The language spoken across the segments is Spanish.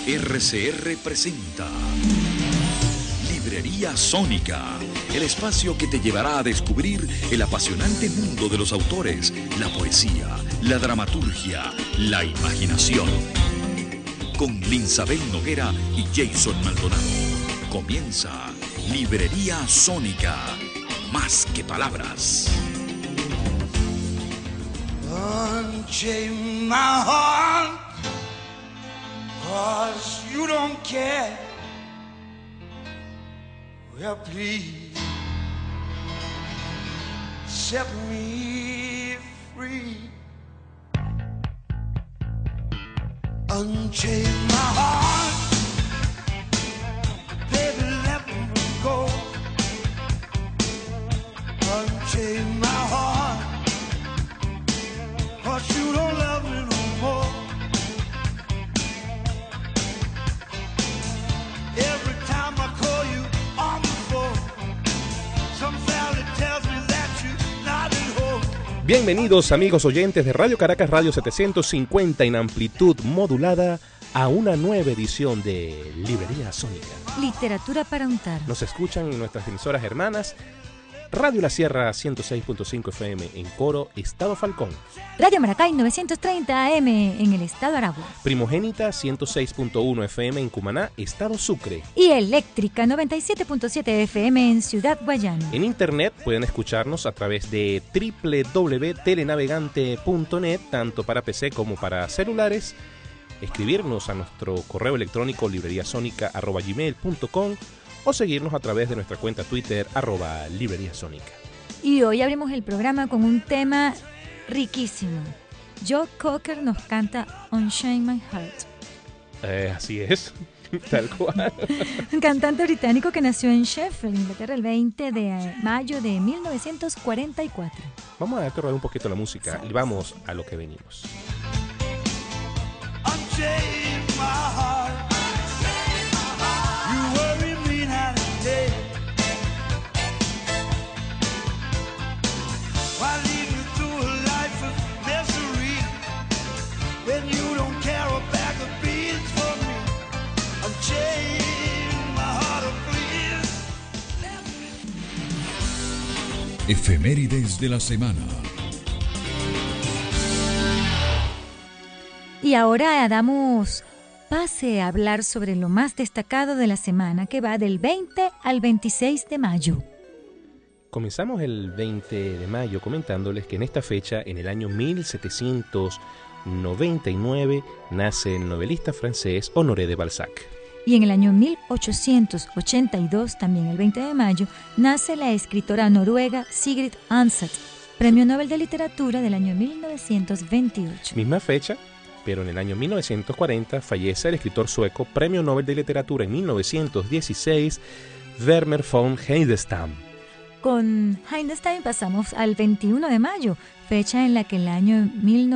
RCR presenta Librería Sónica, el espacio que te llevará a descubrir el apasionante mundo de los autores, la poesía, la dramaturgia, la imaginación. Con Linsabel Noguera y Jason Maldonado. Comienza Librería Sónica, más que palabras. Unchain my heart, 'cause you don't care. Well, please set me free. Unchain my heart, baby, let me go. Unchain my heart, 'cause you don't love me no more. Every time I call you on the phone, some valley tells me that you're not at home. Bienvenidos amigos oyentes de Radio Caracas Radio 750 en amplitud modulada a una nueva edición de Librería Sónica. Literatura para untar. Nos escuchan en nuestras emisoras hermanas Radio La Sierra 106.5 FM en Coro, Estado Falcón. Radio Maracay 930 AM en el Estado Aragua. Primogénita 106.1 FM en Cumaná, Estado Sucre. Y Eléctrica 97.7 FM en Ciudad Guayana. En internet pueden escucharnos a través de www.telenavegante.net, tanto para PC como para celulares. Escribirnos a nuestro correo electrónico libreriasónica@gmail.com o seguirnos a través de nuestra cuenta Twitter @libreriasónica. Y hoy abrimos el programa con un tema riquísimo. Joe Cocker nos canta Unchain My Heart. Así es, tal cual. Un cantante británico que nació en Sheffield, Inglaterra, el 20 de mayo de 1944. Vamos a dejar rodar un poquito la música y vamos a lo que venimos. Unchain my heart. You worry me night and day. Why lead me through a life of misery when you don't care a bag of beans for me? Unchain my heart, please. Efemérides de la semana. Y ahora damos pase a hablar sobre lo más destacado de la semana, que va del 20 al 26 de mayo. Comenzamos el 20 de mayo comentándoles que en esta fecha, en el año 1799, nace el novelista francés Honoré de Balzac. Y en el año 1882, también el 20 de mayo, nace la escritora noruega Sigrid Undset, Premio Nobel de Literatura del año 1928. Misma fecha, pero en el año 1940 fallece el escritor sueco, Premio Nobel de Literatura en 1916, Vermeer von Heidenstam. Con Heidenstam pasamos al 21 de mayo, fecha en la que en el año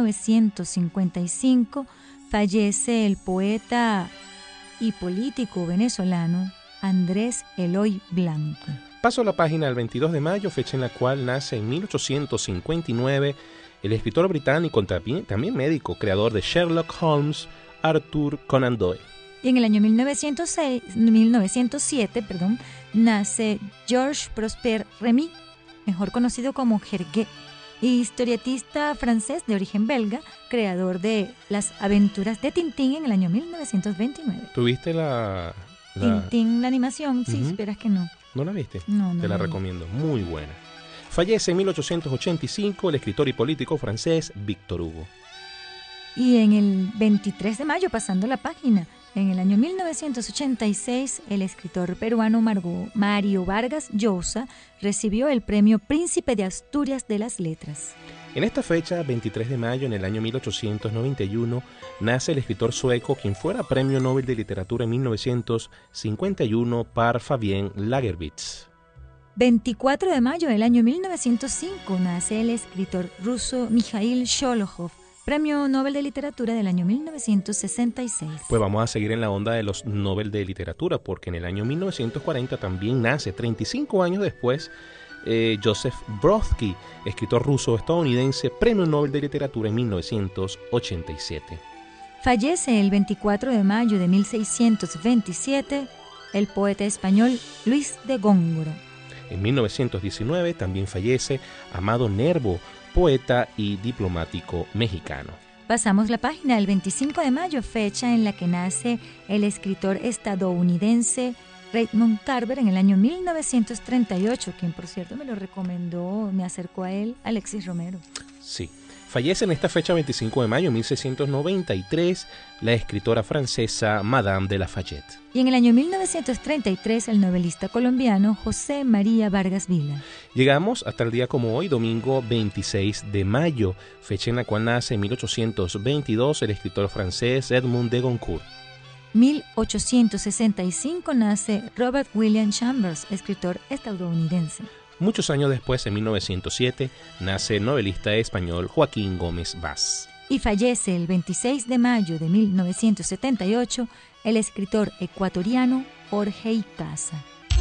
1955 fallece el poeta y político venezolano Andrés Eloy Blanco. Paso a la página del 22 de mayo, fecha en la cual nace en 1859 el escritor británico, también médico, creador de Sherlock Holmes, Arthur Conan Doyle. Y en el año 1907, nace Georges Prosper Remy, mejor conocido como Hergé, historietista francés de origen belga, creador de Las aventuras de Tintín en el año 1929. ¿Tuviste la Tintín, la animación? Sí, esperas que no. ¿No la viste? No. Te la recomiendo, muy buena. Fallece en 1885 el escritor y político francés Victor Hugo. Y en el 23 de mayo, pasando la página, en el año 1986, el escritor peruano Mario Vargas Llosa recibió el premio Príncipe de Asturias de las Letras. En esta fecha, 23 de mayo, en el año 1891, nace el escritor sueco quien fuera Premio Nobel de Literatura en 1951 par Fabien Lagerwitz. 24 de mayo del año 1905 nace el escritor ruso Mikhail Sholokhov, Premio Nobel de Literatura del año 1966. Pues vamos a seguir en la onda de los Nobel de Literatura, porque en el año 1940 también nace, 35 años después, Joseph Brodsky, escritor ruso-estadounidense, Premio Nobel de Literatura en 1987. Fallece el 24 de mayo de 1627 el poeta español Luis de Góngora. En 1919 también fallece Amado Nervo, poeta y diplomático mexicano. Pasamos la página el 25 de mayo, fecha en la que nace el escritor estadounidense Raymond Carver en el año 1938, quien por cierto me lo recomendó, me acercó a él, Alexis Romero. Sí. Fallece en esta fecha 25 de mayo de 1693 la escritora francesa Madame de Lafayette. Y en el año 1933 el novelista colombiano José María Vargas Vila. Llegamos hasta el día como hoy, domingo 26 de mayo, fecha en la cual nace en 1822 el escritor francés Edmond de Goncourt. 1865 nace Robert William Chambers, escritor estadounidense. Muchos años después, en 1907, nace el novelista español Joaquín Gómez Vaz. Y fallece el 26 de mayo de 1978 el escritor ecuatoriano Jorge Icaza.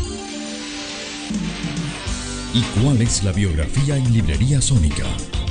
¿Y cuál es la biografía en Librería Sónica?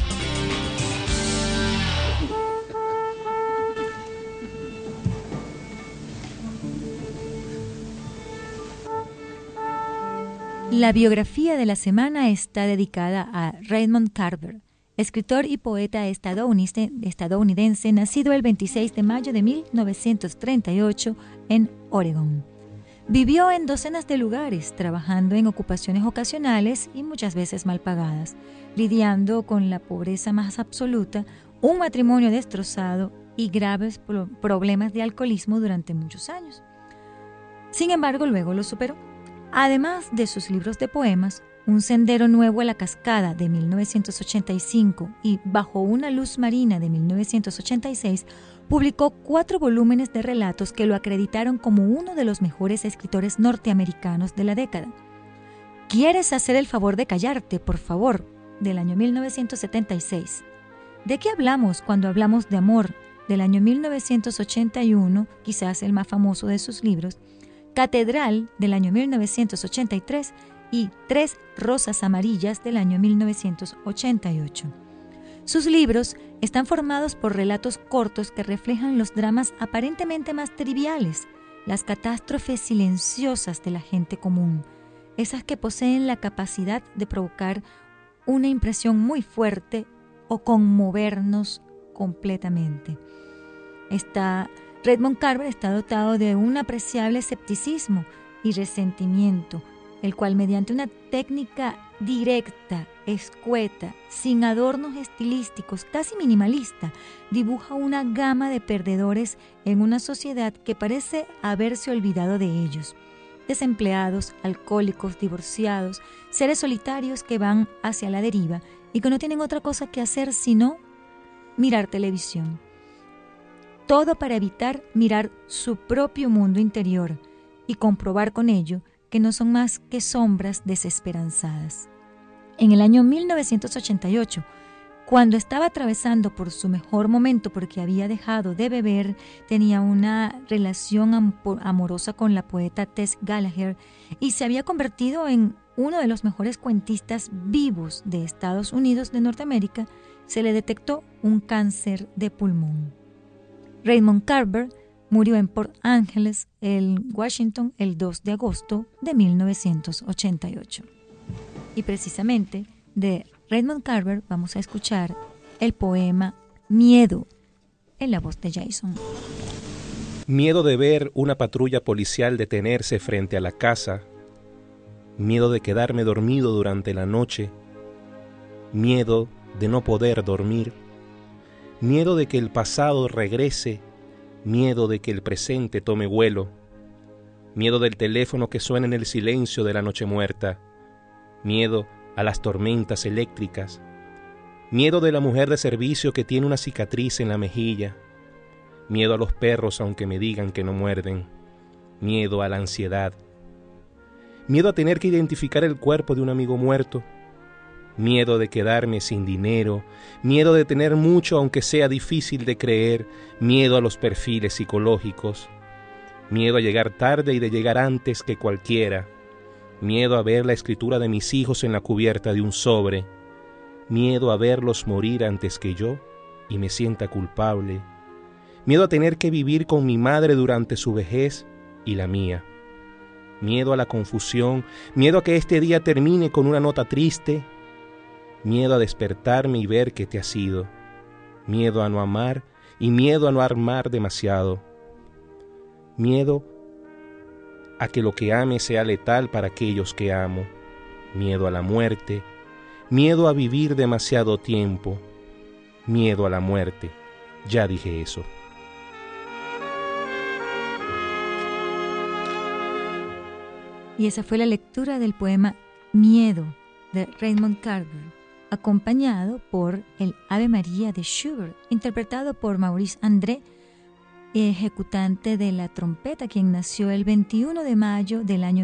La biografía de la semana está dedicada a Raymond Carver, escritor y poeta estadounidense nacido el 26 de mayo de 1938 en Oregón. Vivió en docenas de lugares, trabajando en ocupaciones ocasionales y muchas veces mal pagadas, lidiando con la pobreza más absoluta, un matrimonio destrozado y graves problemas de alcoholismo durante muchos años. Sin embargo, luego lo superó. Además de sus libros de poemas, Un sendero nuevo a la cascada de 1985 y Bajo una luz marina de 1986, publicó 4 volúmenes de relatos que lo acreditaron como uno de los mejores escritores norteamericanos de la década. ¿Quieres hacer el favor de callarte, por favor?, del año 1976. ¿De qué hablamos cuando hablamos de amor?, del año 1981, quizás el más famoso de sus libros, Catedral del año 1983 y 3 rosas amarillas del año 1988. Sus libros están formados por relatos cortos que reflejan los dramas aparentemente más triviales, las catástrofes silenciosas de la gente común, esas que poseen la capacidad de provocar una impresión muy fuerte o conmovernos completamente. Raymond Carver está dotado de un apreciable escepticismo y resentimiento, el cual mediante una técnica directa, escueta, sin adornos estilísticos, casi minimalista, dibuja una gama de perdedores en una sociedad que parece haberse olvidado de ellos. Desempleados, alcohólicos, divorciados, seres solitarios que van hacia la deriva y que no tienen otra cosa que hacer sino mirar televisión. Todo para evitar mirar su propio mundo interior y comprobar con ello que no son más que sombras desesperanzadas. En el año 1988, cuando estaba atravesando por su mejor momento porque había dejado de beber, tenía una relación amorosa con la poeta Tess Gallagher y se había convertido en uno de los mejores cuentistas vivos de Estados Unidos de Norteamérica, se le detectó un cáncer de pulmón. Raymond Carver murió en Port Angeles, Washington, el 2 de agosto de 1988. Y precisamente de Raymond Carver vamos a escuchar el poema Miedo, en la voz de Jason. Miedo de ver una patrulla policial detenerse frente a la casa, miedo de quedarme dormido durante la noche, miedo de no poder dormir, miedo de que el pasado regrese, miedo de que el presente tome vuelo, miedo del teléfono que suena en el silencio de la noche muerta, miedo a las tormentas eléctricas, miedo de la mujer de servicio que tiene una cicatriz en la mejilla, miedo a los perros aunque me digan que no muerden, miedo a la ansiedad, miedo a tener que identificar el cuerpo de un amigo muerto, miedo de quedarme sin dinero, miedo de tener mucho aunque sea difícil de creer, miedo a los perfiles psicológicos, miedo a llegar tarde y de llegar antes que cualquiera, miedo a ver la escritura de mis hijos en la cubierta de un sobre, miedo a verlos morir antes que yo y me sienta culpable, miedo a tener que vivir con mi madre durante su vejez y la mía, miedo a la confusión, miedo a que este día termine con una nota triste, miedo a despertarme y ver que te has ido, miedo a no amar y miedo a no amar demasiado, miedo a que lo que ame sea letal para aquellos que amo, miedo a la muerte, miedo a vivir demasiado tiempo, miedo a la muerte. Ya dije eso. Y esa fue la lectura del poema Miedo de Raymond Carver, acompañado por el Ave María de Schubert, interpretado por Maurice André, ejecutante de la trompeta, quien nació el 21 de mayo del año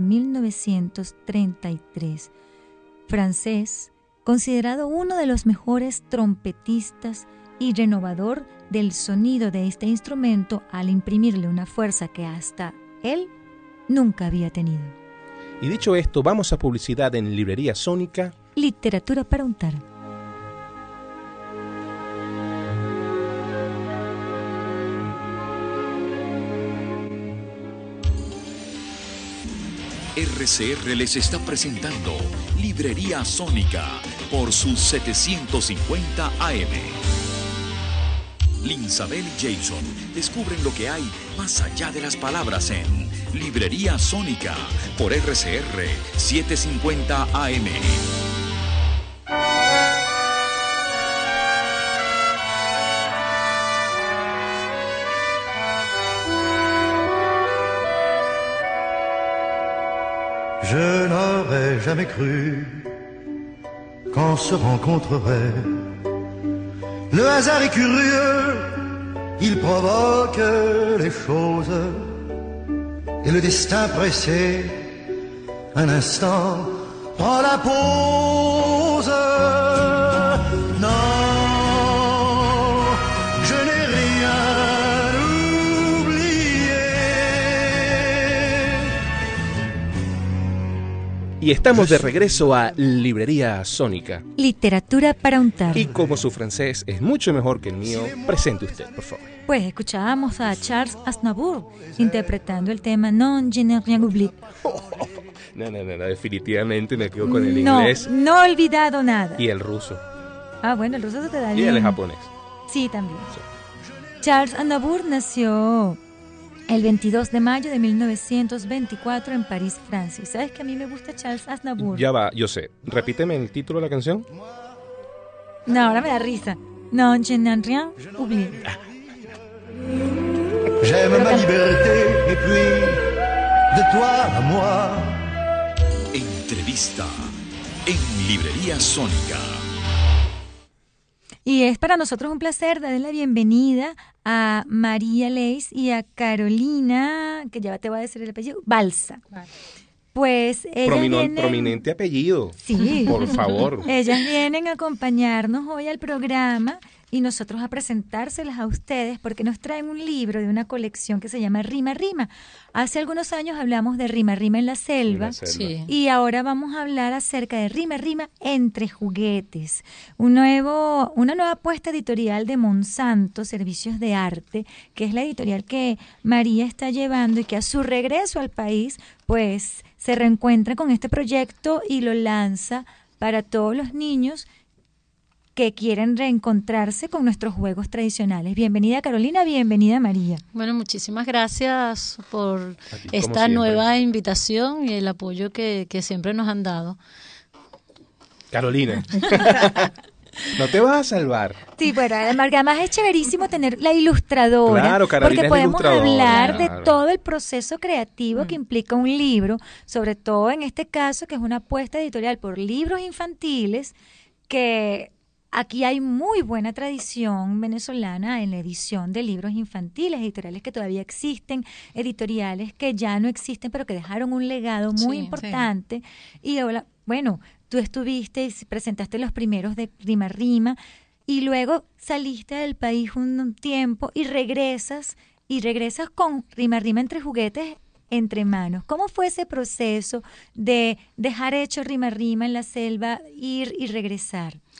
1933. Francés, considerado uno de los mejores trompetistas y renovador del sonido de este instrumento al imprimirle una fuerza que hasta él nunca había tenido. Y dicho esto, vamos a publicidad en Librería Sónica. Literatura para untar. RCR les está presentando Librería Sónica por sus 750 AM. Linsabel y Jason descubren lo que hay más allá de las palabras en Librería Sónica por RCR 750 AM. Je n'aurais jamais cru qu'on se rencontrerait. Le hasard est curieux, il provoque les choses. Et le destin pressé, un instant, prend la pause. Non, je n'ai rien oublié. Y estamos de regreso a Librería Sónica. Literatura para untar. Y como su francés es mucho mejor que el mío, presente usted, por favor. Pues escuchábamos a Charles Aznavour interpretando el tema Non je n'ai rien oublié. No, definitivamente me quedo con el inglés. No he olvidado nada. Y el ruso. Ah, bueno, el ruso se te da Y bien. el japonés. Sí, también. Sí. Charles Aznavour nació el 22 de mayo de 1924 en París, Francia. ¿Y sabes que a mí me gusta Charles Aznavour? Ya va, yo sé. Repíteme el título de la canción. No, ahora me da risa. Non je n'ai rien oublié. J'aime ma liberté et puis de toi à moi. Entrevista en Librería Sónica. Y es para nosotros un placer darle la bienvenida a María Leis y a Carolina, que ya te voy a decir el apellido, Balsa. Pues ellas vienen... Prominente apellido. Sí. Por favor. Ellas vienen a acompañarnos hoy al programa y nosotros a presentárselas a ustedes porque nos traen un libro de una colección que se llama Rima Rima. Hace algunos años hablamos de Rima Rima en la selva. Sí. Y ahora vamos a hablar acerca de Rima Rima entre juguetes. Una nueva apuesta editorial de Monsanto, Servicios de Arte, que es la editorial que María está llevando y que a su regreso al país, pues se reencuentra con este proyecto y lo lanza para todos los niños que quieren reencontrarse con nuestros juegos tradicionales. Bienvenida Carolina, bienvenida María. Bueno, muchísimas gracias por ti, esta nueva invitación y el apoyo que siempre nos han dado. Carolina. No te vas a salvar. Sí, bueno, además es chéverísimo tener la ilustradora, Claro, Carolina porque es podemos ilustradora, hablar claro. de todo el proceso creativo que implica un libro, sobre todo en este caso que es una apuesta editorial por libros infantiles, que aquí hay muy buena tradición venezolana en la edición de libros infantiles, editoriales que todavía existen, editoriales que ya no existen, pero que dejaron un legado muy Sí, importante. Y ahora, bueno, tú estuviste y presentaste los primeros de Rima Rima y luego saliste del país un tiempo y regresas con Rima Rima entre juguetes entre manos. ¿Cómo fue ese proceso de dejar hecho Rima Rima en la selva, ir y regresar?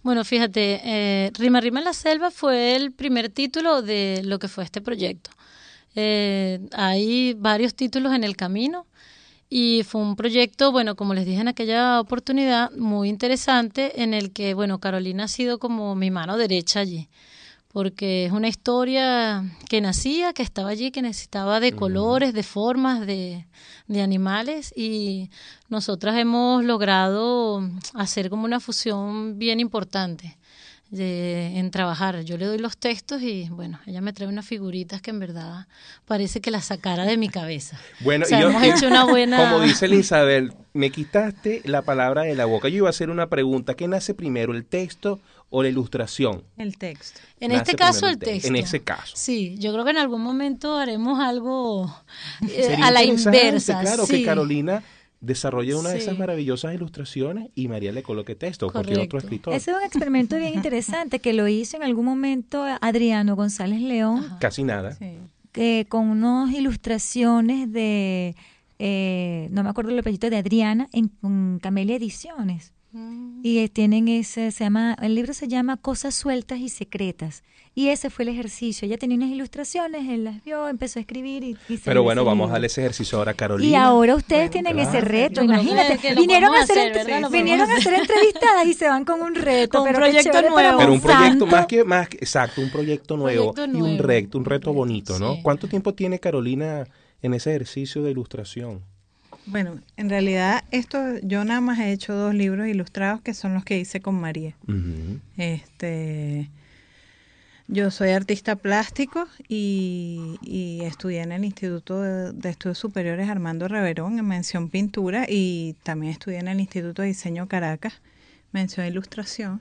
Bueno, fíjate, Rima Rima en la Selva fue el primer título de lo que fue este proyecto. Hay varios títulos en el camino y fue un proyecto, bueno, como les dije en aquella oportunidad, muy interesante en el que, bueno, Carolina ha sido como mi mano derecha allí, porque es una historia que nacía, que estaba allí, que necesitaba de colores, de formas, de animales, y nosotras hemos logrado hacer como una fusión bien importante en trabajar. Yo le doy los textos y, bueno, ella me trae unas figuritas que en verdad parece que las sacara de mi cabeza. Bueno, o sea, hemos hecho una buena... Como dice Isabel, me quitaste la palabra de la boca. Yo iba a hacer una pregunta. ¿Qué nace primero, el texto o la ilustración? El texto. En Nace este caso, primero el texto. En ese caso. Sí, yo creo que en algún momento haremos algo Sería a la interesante, inversa. claro, sí. que Carolina desarrolle una de Sí. esas maravillosas ilustraciones y María le coloque texto o cualquier otro Correcto. escritor. Ese es un experimento bien interesante que lo hizo en algún momento Adriano González León, Casi nada. Sí. con unas ilustraciones de, no me acuerdo el apellido, de Adriana, con Camelia Ediciones. Y tienen el libro se llama Cosas Sueltas y Secretas. Y ese fue el ejercicio. Ella tenía unas ilustraciones, él las vio, empezó a escribir y Pero salió bueno, ese vamos a libro. darle ese ejercicio ahora a Carolina. Y ahora ustedes Bueno, tienen ese claro. reto, Yo creo imagínate. que lo Vinieron podemos a ser, hacer, ¿verdad? Lo vinieron a podemos ser entrevistadas y se van con un reto. Con un pero qué proyecto chévere para nuevo. Pero un proyecto Monsanto. exacto, un proyecto nuevo Proyecto y un nuevo. reto bonito, ¿no? Sí. ¿Cuánto tiempo tiene Carolina en ese ejercicio de ilustración? Bueno, en realidad yo nada más he hecho 2 libros ilustrados que son los que hice con María. Ujú. Yo soy artista plástico y estudié en el Instituto de Estudios Superiores Armando Reverón en mención pintura y también estudié en el Instituto de Diseño Caracas, mención ilustración.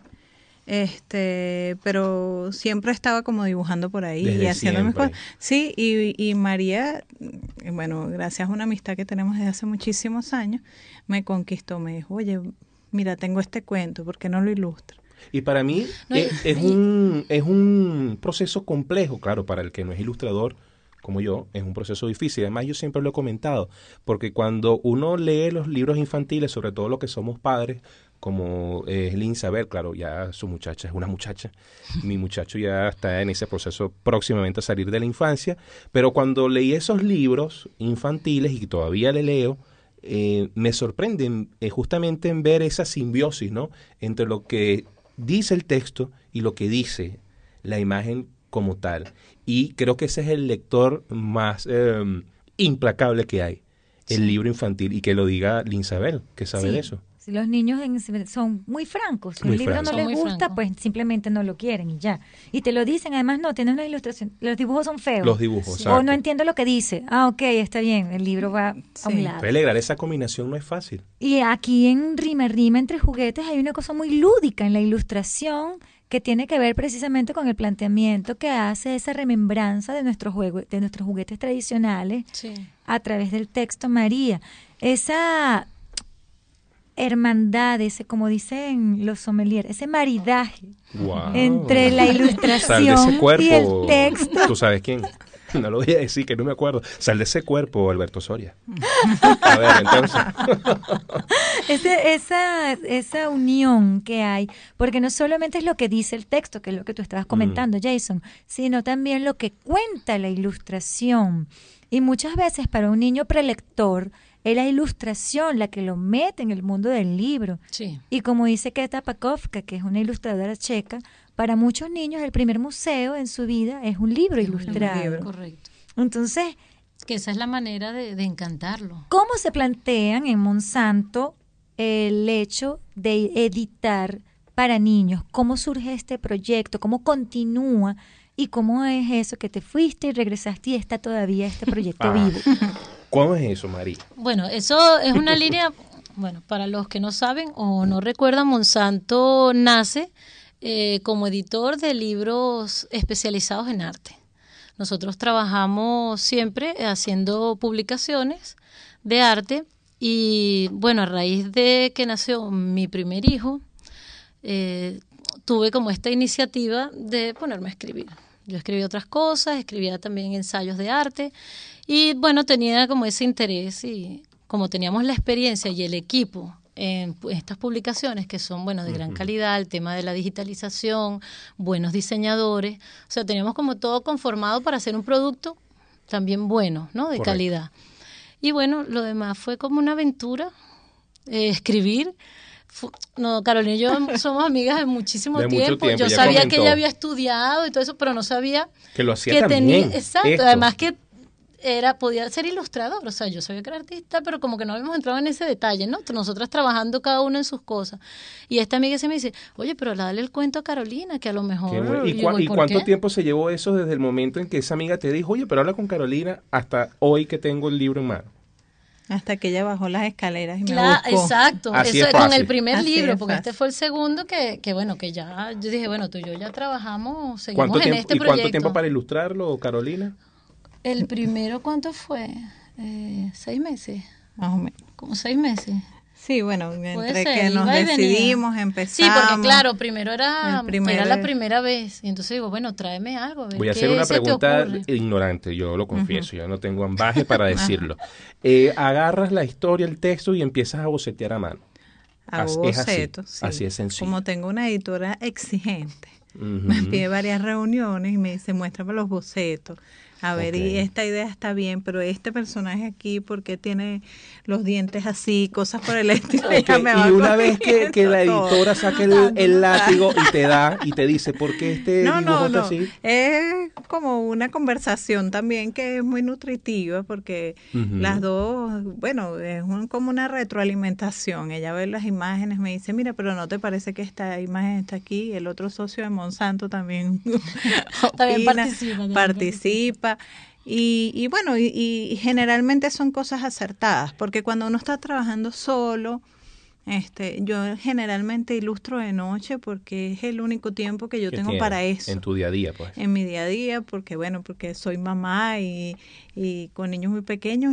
Pero siempre estaba como dibujando por ahí Desde y haciendo mis siempre. cosas. Sí, y María, bueno, gracias a una amistad que tenemos desde hace muchísimos años, me conquistó, me dijo, oye, mira, tengo este cuento, ¿por qué no lo ilustras? Y para mí No, es un proceso complejo, claro, para el que no es ilustrador como yo, es un proceso difícil. Además, yo siempre lo he comentado, porque cuando uno lee los libros infantiles, sobre todo los que somos padres, como es Isabel, claro, ya su muchacha es una muchacha, mi muchacho ya está en ese proceso próximamente a salir de la infancia, pero cuando leí esos libros infantiles y que todavía le leo, me sorprenden justamente en ver esa simbiosis, ¿no?, entre lo que dice el texto y lo que dice la imagen como tal. Y creo que ese es el lector más implacable que hay, el libro infantil, y que lo diga Linsabel, que sabe Sí. de eso. Si los niños son muy francos, si Muy el libro francos. no Son les muy gusta, francos. pues simplemente no lo quieren y ya. Y te lo dicen, además no, tienes una ilustración, los dibujos son feos. Los dibujos, O exacto. no entiendo lo que dice. Ah, ok, está bien, el libro va a Sí. un lado. Pero lograr esa combinación no es fácil. Y aquí en Rima Rima entre juguetes hay una cosa muy lúdica en la ilustración que tiene que ver precisamente con el planteamiento que hace esa remembranza de nuestros juguetes tradicionales Sí. a través del texto María. Esa hermandad, como dicen los sommeliers, ese maridaje Wow. entre la Sal de ilustración ese cuerpo. y el texto. ¿Tú sabes quién? No lo voy a decir, que no me acuerdo. Sal de ese cuerpo, Alberto Soria. A ver, entonces. Esa unión que hay, porque no solamente es lo que dice el texto, que es lo que tú estabas comentando, Jason, sino también lo que cuenta la ilustración. Y muchas veces para un niño prelector es la ilustración la que lo mete en el mundo del libro. Sí. Y como dice Keta Pakovka, que es una ilustradora checa, para muchos niños el primer museo en su vida es un libro ilustrado. libro. Correcto. Entonces, Que esa es la manera de encantarlo. ¿cómo se plantean en Monsanto el hecho de editar para niños? ¿Cómo surge este proyecto? ¿Cómo continúa? ¿Y cómo es eso que te fuiste y regresaste y está todavía este proyecto vivo? ¿Cómo es eso, María? Bueno, eso es una línea, bueno, para los que no saben o no recuerdan, Monsanto nace como editor de libros especializados en arte. Nosotros trabajamos siempre haciendo publicaciones de arte y, bueno, a raíz de que nació mi primer hijo, tuve como esta iniciativa de ponerme a escribir. Yo escribí otras cosas, escribía también ensayos de arte y, bueno, tenía como ese interés y como teníamos la experiencia y el equipo en estas publicaciones que son, bueno, de gran calidad, el tema de la digitalización, buenos diseñadores, o sea, teníamos como todo conformado para hacer un producto también bueno, ¿no? De Correcto. calidad. Y bueno, lo demás fue como una aventura, escribir. No, Carolina y yo somos amigas de muchísimo De mucho tiempo. tiempo, Yo ya sabía que comentó. ella había estudiado y todo eso, pero no sabía Que lo hacía que también. tenía, exacto, esto. además que podía ser ilustrador, o sea, yo sabía que era artista, pero como que no habíamos entrado en ese detalle, ¿no? Nosotras trabajando cada uno en sus cosas. Y esta amiga se me dice, oye, pero dale el cuento a Carolina, que a lo mejor... Qué bueno. ¿Y, yo digo, y ¿por cuánto qué? tiempo se llevó eso desde el momento en que esa amiga te dijo, oye, pero habla con Carolina, hasta hoy que tengo el libro en mano? Hasta que ella bajó las escaleras y me Claro, buscó. exacto, Así eso es con fácil. el primer Así libro, es porque fácil. este fue el segundo que bueno, que ya, yo dije, bueno, tú y yo ya trabajamos, seguimos ¿Cuánto en tiempo, este ¿Y proyecto. cuánto tiempo para ilustrarlo, Carolina? El primero, ¿cuánto fue? 6 meses, Más o menos. como 6 meses. Sí, bueno, Puede entre ser, que nos iba y venía. decidimos, Sí, empezamos. porque claro, primero era El la primera vez. Y entonces digo, bueno, tráeme algo. A ver Voy a qué hacer una se te pregunta ocurre. ignorante, yo lo confieso, yo no tengo ambaje para decirlo. Agarras la historia, el texto y empiezas a bocetear a mano. Hago Es así, bocetos. Sí. así es sencillo. Como tengo una editora exigente, Ujú. me pide varias reuniones y me dice, muéstrame los bocetos. A ver, Ok. y esta idea está bien, pero este personaje aquí, ¿por qué tiene los dientes así? Cosas por el estilo. Ok, Ella me va y una vez que corrigiendo la todo. editora saca el látigo y te da y te dice, ¿por qué este No, dibujo no, está no. así? Es como una conversación también que es muy nutritiva porque Ujú. las dos, bueno, es como una retroalimentación. Ella ve las imágenes, me dice, mira, pero ¿no te parece que esta imagen está aquí? El otro socio de Monsanto también, También opina, participa, participa. Y bueno, y generalmente son cosas acertadas, porque cuando uno está trabajando solo, yo generalmente ilustro de noche porque es el único tiempo que yo ¿Qué tengo tienes para eso. en tu día a día, pues. En mi día a día, porque soy mamá y con niños muy pequeños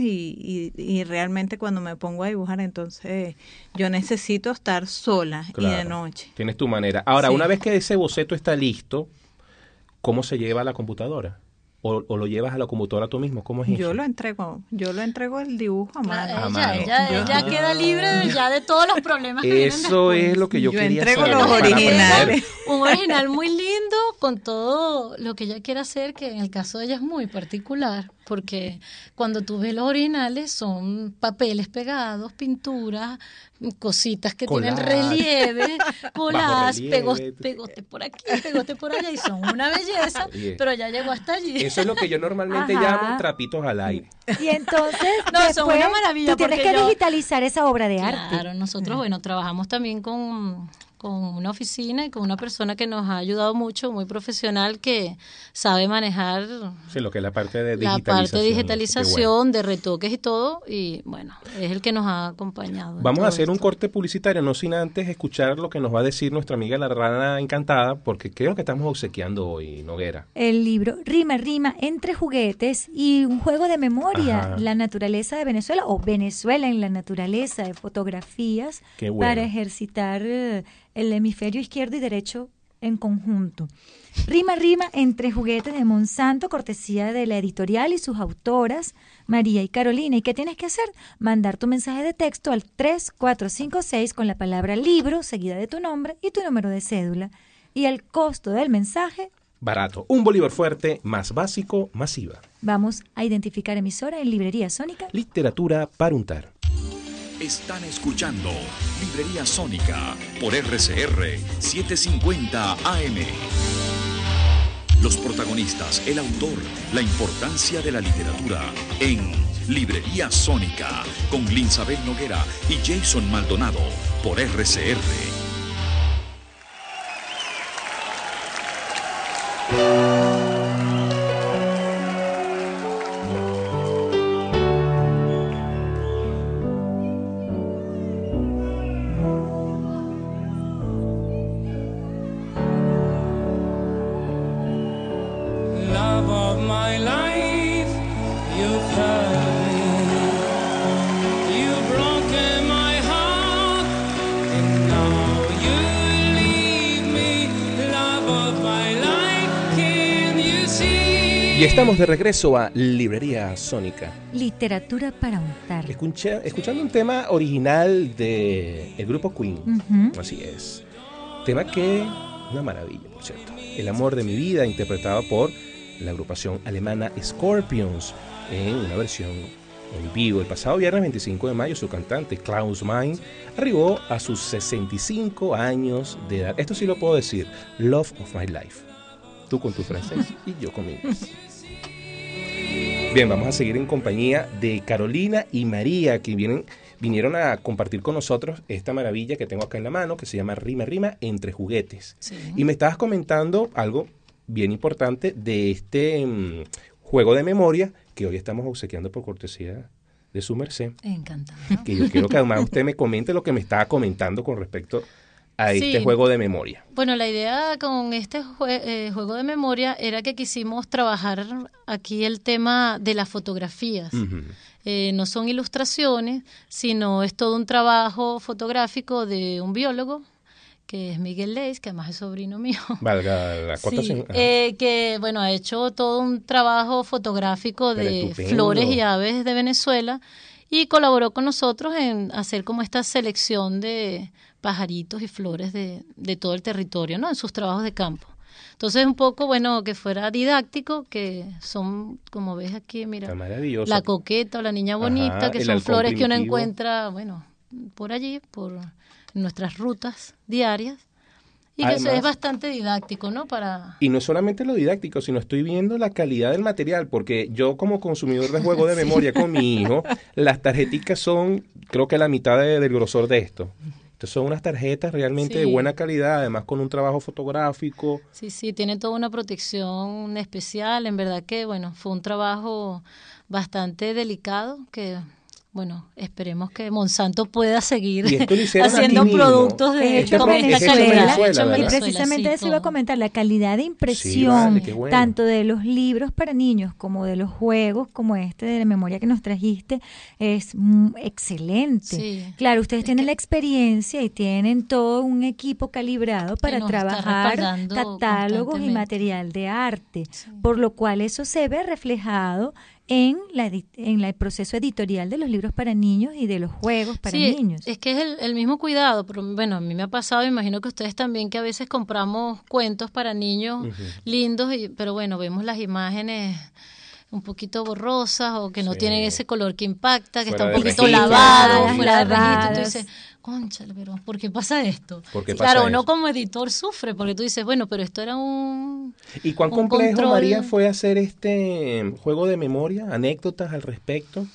y realmente cuando me pongo a dibujar, entonces yo necesito estar sola y de Claro. noche. Tienes tu manera. Ahora, Sí. una vez que ese boceto está listo, ¿cómo se lleva a la computadora? ¿O lo llevas a la computadora tú mismo? ¿Cómo es eso? Yo lo entrego el dibujo a mano. A mano. Ella queda libre ya de todos los problemas que vienen Eso después. es lo que yo Yo quería entrego saber. los para originales. aprender. Un original muy lindo con todo lo que ella quiere hacer, que en el caso de ella es muy particular, porque cuando tú ves los originales son papeles pegados, pinturas, cositas que tienen Collage. relieve, collage, Bajorrelieve. pegote por aquí, pegote por allá, y son una belleza, Oye. pero ya llegó hasta allí. Eso es lo que yo normalmente Ajá. llamo trapitos al aire. Y entonces, No, son después, una maravilla, tú tienes porque que yo- digitalizar esa obra de arte. Claro, nosotros, bueno, trabajamos también con una oficina y con una persona que nos ha ayudado mucho, muy profesional, que sabe manejar Sí, lo que es la parte de la digitalización. parte de Qué digitalización, bueno. de retoques y todo, y bueno, es el que nos ha acompañado. en Vamos todo a hacer un esto. corte publicitario, no sin antes escuchar lo que nos va a decir nuestra amiga la rana encantada, porque creo que estamos obsequiando hoy, Noguera. El libro Rima entre juguetes y un juego de memoria, Ajá. la naturaleza de Venezuela o Venezuela en la naturaleza, de fotografías Qué bueno. para ejercitar el hemisferio izquierdo y derecho en conjunto. Rima entre juguetes de Monsanto, cortesía de la editorial y sus autoras, María y Carolina. ¿Y qué tienes que hacer? Mandar tu mensaje de texto al 3456 con la palabra libro, seguida de tu nombre y tu número de cédula. Y el costo del mensaje, Barato. Un bolívar fuerte, más básico, masiva. vamos a identificar emisora en Librería Sónica. Literatura para untar. Están escuchando Librería Sónica por RCR 750 AM. Los protagonistas, el autor, la importancia de la literatura en Librería Sónica con Linsabel Noguera y Jason Maldonado por RCR. Love of my life, you've hurt me. You've broken my heart, and now you leave me. Love of my life, can you see? Y estamos de regreso a Librería Sónica. Literatura para untar. Escuchando un tema original de el grupo Queen. Ujú. Así es. Tema que, una maravilla, por cierto. El amor de mi vida, interpretado por la agrupación alemana Scorpions en una versión en vivo. El pasado viernes 25 de mayo, su cantante Klaus Meine arribó a sus 65 años de edad. Esto sí lo puedo decir. Love of my life. Tú con tu francés y yo con mi inglés. Bien, vamos a seguir en compañía de Carolina y María, que vinieron a compartir con nosotros esta maravilla que tengo acá en la mano, que se llama Rima Rima entre juguetes. Sí. Y me estabas comentando algo bien importante de este juego de memoria que hoy estamos obsequiando por cortesía de su merced. Encantada. Que yo quiero que además usted me comente lo que me estaba comentando con respecto a este Sí. juego de memoria. Bueno, la idea con este juego de memoria era que quisimos trabajar aquí el tema de las fotografías. Ujú. No son ilustraciones, sino es todo un trabajo fotográfico de un biólogo, que es Miguel Leis, que además es sobrino mío. Valga la Sí, acotación. Ajá. que bueno, ha hecho todo un trabajo fotográfico Pero de estupendo. flores y aves de Venezuela y colaboró con nosotros en hacer como esta selección de pajaritos y flores de todo el territorio, ¿no? En sus trabajos de campo. Entonces, un poco, bueno, que fuera didáctico, que son, como ves aquí, mira, Está maravilloso. la coqueta o la niña bonita, Ajá, que el son halcón flores que uno primitivo. encuentra, bueno, por allí, por nuestras rutas diarias. Y que eso Además- es bastante didáctico, ¿no? Para... Y no es solamente lo didáctico, sino estoy viendo la calidad del material, porque yo como consumidor de juego de memoria con mi hijo, las tarjeticas son, creo que la mitad del grosor de esto. Entonces son unas tarjetas realmente de Sí. buena calidad, además con un trabajo fotográfico. Sí, sí, tiene toda una protección especial. En verdad que, bueno, fue un trabajo bastante delicado que, bueno, esperemos que Monsanto pueda seguir Y esto lo hicieron haciendo aquí mismo. productos de Hecho en con esta Venezuela, calidad. Venezuela, Hecho en ¿verdad? Y Venezuela, precisamente sí, eso iba a todo. comentar, la calidad de Sí, impresión, vale, qué bueno. tanto de los libros para niños como de los juegos, como este de la memoria que nos trajiste, es excelente. Sí. Claro, ustedes Es tienen que- la experiencia y tienen todo un equipo calibrado para nos está trabajar respaldando catálogos y constantemente. material de arte, Sí. por lo cual eso se ve reflejado en el proceso editorial de los libros para niños y de los juegos para Sí, niños. es que es el mismo cuidado, pero bueno, a mí me ha pasado, imagino que ustedes también, que a veces compramos cuentos para niños lindos, pero bueno, vemos las imágenes un poquito borrosas o que no Sí. tienen ese color que impacta, que Fuera está un de poquito registro. lavado, Sí, fuera de registro, y tú lavadas. dices, cónchale, pero ¿por qué pasa esto? ¿Por qué Sí, pasa claro, eso? uno como editor sufre, porque tú dices, bueno, pero esto era un... ¿Y cuán un complejo, control. María, fue hacer este juego de memoria? ¿Anécdotas al respecto?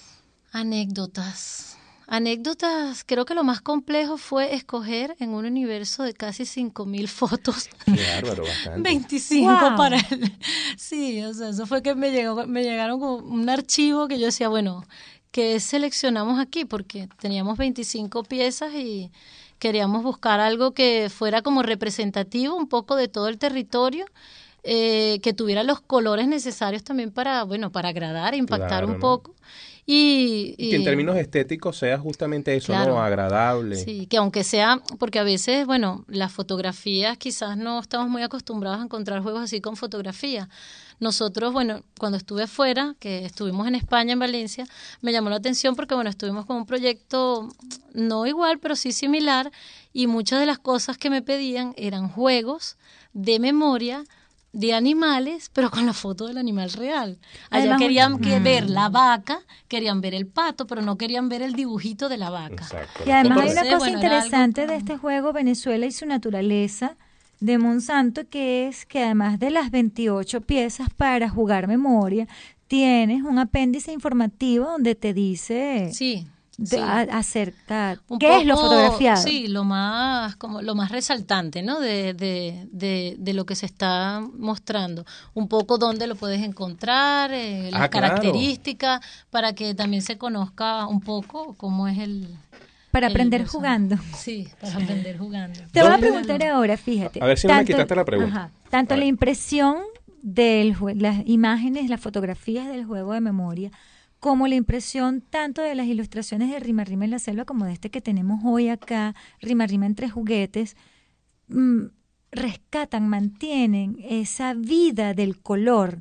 Anécdotas, creo que lo más complejo fue escoger en un universo de casi 5.000 fotos. Qué bárbaro, bastante. 25 Wow. para él. Sí, o sea, eso fue que me llegaron con un archivo que yo decía, bueno, ¿qué seleccionamos aquí? Porque teníamos 25 piezas y queríamos buscar algo que fuera como representativo un poco de todo el territorio, que tuviera los colores necesarios también para, bueno, para agradar, impactar Claro, un ¿no? poco. Y Que en términos estéticos sea justamente eso, Claro. ¿no? Agradable. Sí, que aunque sea, porque a veces, bueno, las fotografías quizás no estamos muy acostumbrados a encontrar juegos así con fotografía. Nosotros, bueno, cuando estuve afuera, que estuvimos en España, en Valencia, me llamó la atención porque, bueno, estuvimos con un proyecto no igual, pero sí similar, y muchas de las cosas que me pedían eran juegos de memoria de animales, pero con la foto del animal real. Allá Además, querían ver la vaca, querían ver el pato, pero no querían ver el dibujito de la vaca. Exacto. Y además hay Entonces, una cosa bueno, era interesante algo- de este juego, Venezuela y su naturaleza, de Monsanto, que es que además de las 28 piezas para jugar memoria, tienes un apéndice informativo donde te dice Sí, de- sí. acerca Un qué es lo poco, fotografiado. Sí, lo más resaltante, ¿no? De lo que se está mostrando. Un poco dónde lo puedes encontrar, las Ah, claro. características, para que también se conozca un poco cómo es Para el aprender personaje. jugando. Sí, para aprender jugando. Te voy a ¿Dónde? preguntar ahora, fíjate. A ver si no me quitaste la pregunta. Tanto A ver. la impresión de las imágenes, las fotografías del juego de memoria, como la impresión tanto de las ilustraciones de Rima Rima en la selva como de este que tenemos hoy acá, Rima Rima entre juguetes, rescatan, mantienen esa vida del color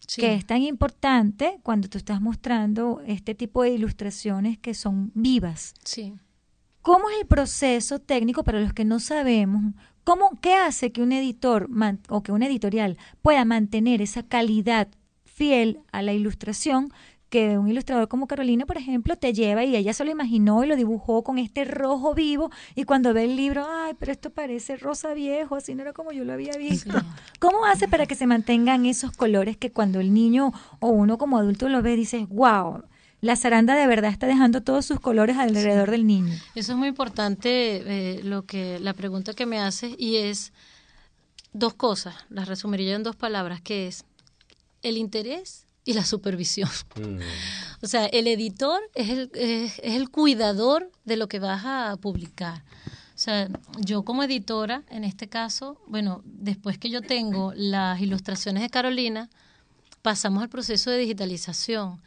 Sí. que es tan importante cuando tú estás mostrando este tipo de ilustraciones que son vivas. Sí. ¿Cómo es el proceso técnico para los que no sabemos? ¿Qué hace que un editor o que una editorial pueda mantener esa calidad fiel a la ilustración que un ilustrador como Carolina, por ejemplo, te lleva y ella se lo imaginó y lo dibujó con este rojo vivo y cuando ve el libro, ay, pero esto parece rosa viejo, así no era como yo lo había visto? Sí. ¿Cómo hace para que se mantengan esos colores que cuando el niño o uno como adulto lo ve, dices, wow, la zaranda de verdad está dejando todos sus colores alrededor del niño? Eso es muy importante, la pregunta que me haces, y es dos cosas, las resumiría en 2 palabras, que es el interés y la supervisión. O sea, el editor es el cuidador de lo que vas a publicar. O sea, yo como editora, en este caso, bueno, después que yo tengo las ilustraciones de Carolina, pasamos al proceso de digitalización.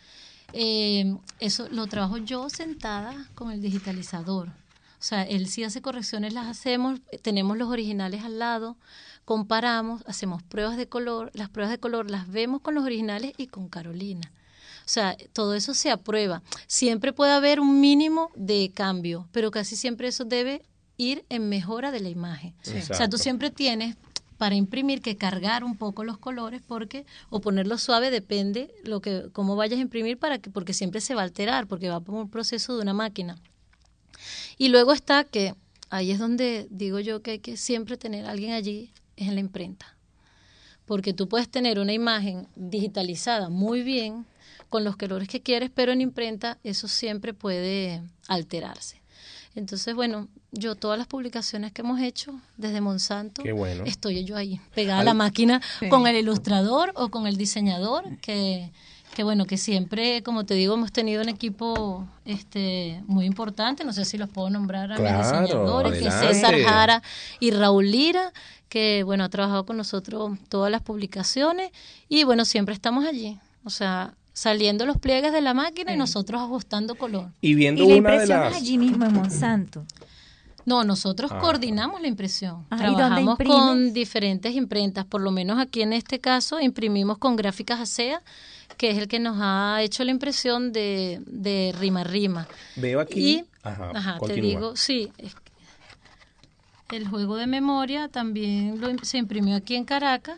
Eso lo trabajo yo sentada con el digitalizador. O sea, él sí hace correcciones, las hacemos, tenemos los originales al lado, comparamos, hacemos pruebas de color, las pruebas de color las vemos con los originales y con Carolina. O sea, todo eso se aprueba. Siempre puede haber un mínimo de cambio, pero casi siempre eso debe ir en mejora de la imagen. Sí. O sea, tú siempre tienes para imprimir que cargar un poco los colores o ponerlo suave, depende cómo vayas a imprimir porque siempre se va a alterar, porque va por un proceso de una máquina. Y luego está que, ahí es donde digo yo que hay que siempre tener a alguien allí, es en la imprenta. Porque tú puedes tener una imagen digitalizada muy bien, con los colores que quieres, pero en imprenta eso siempre puede alterarse. Entonces, bueno, yo todas las publicaciones que hemos hecho desde Monsanto, estoy yo ahí, pegada a la máquina con el ilustrador o con el diseñador, que bueno, que siempre, como te digo, hemos tenido un equipo muy importante, no sé si los puedo nombrar a mis diseñadores, que es César Jara y Raúl Lira, que bueno, ha trabajado con nosotros todas las publicaciones y bueno, siempre estamos allí, o sea, saliendo los pliegues de la máquina y nosotros ajustando color. Y viendo ¿Y la una de impresión las... es allí mismo en Monsanto? No, nosotros coordinamos la impresión. ¿Y trabajamos dónde con imprimes? diferentes imprentas, por lo menos aquí en este caso imprimimos con Gráficas ASEA, que es el que nos ha hecho la impresión de Rima Rima. Veo aquí... Y, Ajá, te digo, sí, el juego de memoria también se imprimió aquí en Caracas.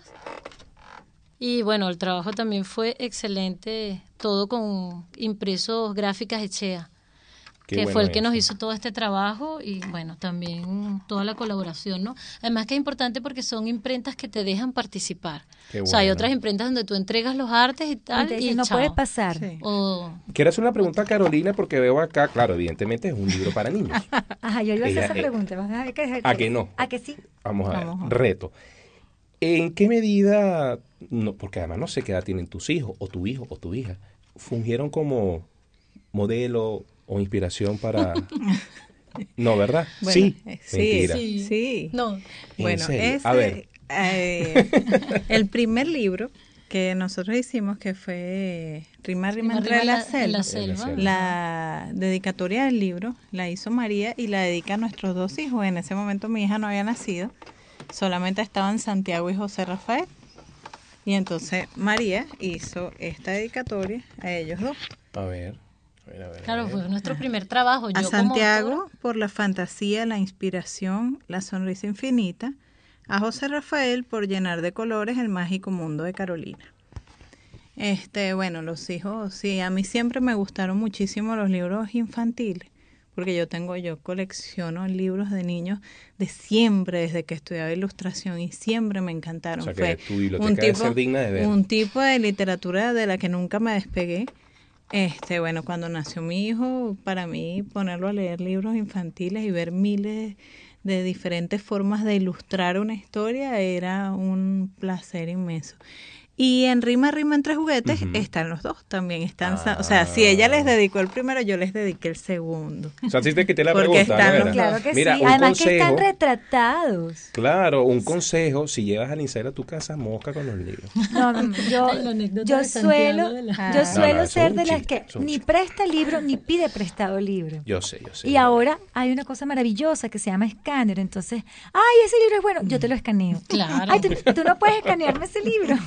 Y bueno, el trabajo también fue excelente, todo con impresos Gráficas Echea, que fue el que nos hizo todo este trabajo y bueno, también toda la colaboración, ¿no? Además que es importante porque son imprentas que te dejan participar. O sea, hay otras imprentas donde tú entregas los artes y tal y no chao. puedes pasar. Sí. Quiero hacer una pregunta a Carolina porque veo acá, claro, evidentemente es un libro para niños. Ajá, yo iba a hacer esa pregunta. ¿A que no? ¿A que sí? Vamos a ver, reto. ¿En qué medida, porque además no sé qué edad tienen tus hijos, o tu hijo, o tu hija, fungieron como modelo o inspiración para... No, ¿verdad? Bueno, sí. Mentira. Sí. Sí. No. Bueno, serio? A ver. El primer libro que nosotros hicimos, que fue Rima Rima entre la selva, la dedicatoria del libro la hizo María y la dedica a nuestros 2 hijos. En ese momento mi hija no había nacido, solamente estaban Santiago y José Rafael. Y entonces María hizo esta dedicatoria a ellos 2. A ver. Claro, fue nuestro primer trabajo. A Santiago por la fantasía, la inspiración, la sonrisa infinita. A José Rafael por llenar de colores el mágico mundo de Carolina. Bueno, los hijos, sí, a mí siempre me gustaron muchísimo los libros infantiles, porque yo colecciono libros de niños de siempre, desde que estudiaba ilustración, y siempre me encantaron. O sea, Fue que tu biblioteca debe ser digna de ver. un tipo de literatura de la que nunca me despegué. Bueno, cuando nació mi hijo, para mí ponerlo a leer libros infantiles y ver miles de diferentes formas de ilustrar una historia era un placer inmenso. Y en Rima Rima entre juguetes están los 2 también. O sea, si ella les dedicó el primero, yo les dediqué el segundo. O sea, si te quité la Porque pregunta, están ¿no? los- Claro que Mira, sí. un Además consejo, que están retratados. Claro, un consejo, si llevas a Lincel a tu casa, mosca con los libros. No, yo, Ay, la anécdota yo de Santiago suelo, de la- yo No, suelo no, eso ser es un de las chiste, que eso es un ni chiste. presta libro ni pide prestado libro. Yo sé. Y ahora hay una cosa maravillosa que se llama escáner. Entonces, ay, ese libro es bueno, yo te lo escaneo. Claro. Ay, tú no puedes escanearme ese libro.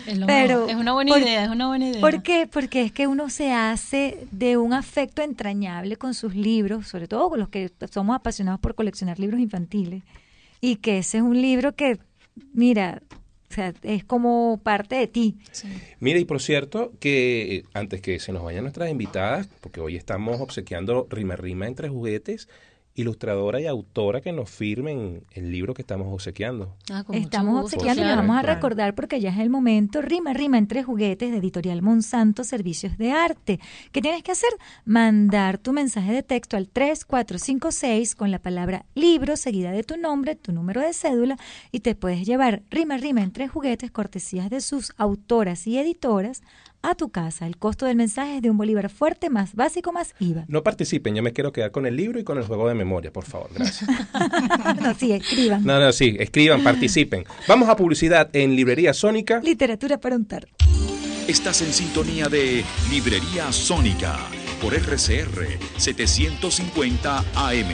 Es una buena idea, es una buena idea. ¿Por qué? Porque es que uno se hace de un afecto entrañable con sus libros, sobre todo con los que somos apasionados por coleccionar libros infantiles, y que ese es un libro que, mira, o sea, es como parte de ti. Sí. Mira, y por cierto, que antes que se nos vayan nuestras invitadas, porque hoy estamos obsequiando Rima entre juguetes, ilustradora y autora que nos firmen el libro que estamos obsequiando. Estamos obsequiando y Claro, les vamos a claro. recordar porque ya es el momento. Rima entre juguetes de Editorial Monsanto Servicios de Arte. ¿Qué tienes que hacer? Mandar tu mensaje de texto al 3456 con la palabra libro seguida de tu nombre, tu número de cédula, y te puedes llevar Rima entre juguetes, cortesías de sus autoras y editoras, a tu casa. El costo del mensaje es de $1 fuerte más básico más IVA. No participen, yo me quiero quedar con el libro y con el juego de memoria, por favor, gracias. No, sí, escriban. No, sí, escriban, participen. Vamos a publicidad en Librería Sónica. Literatura para untar. Estás en sintonía de Librería Sónica por RCR 750 AM.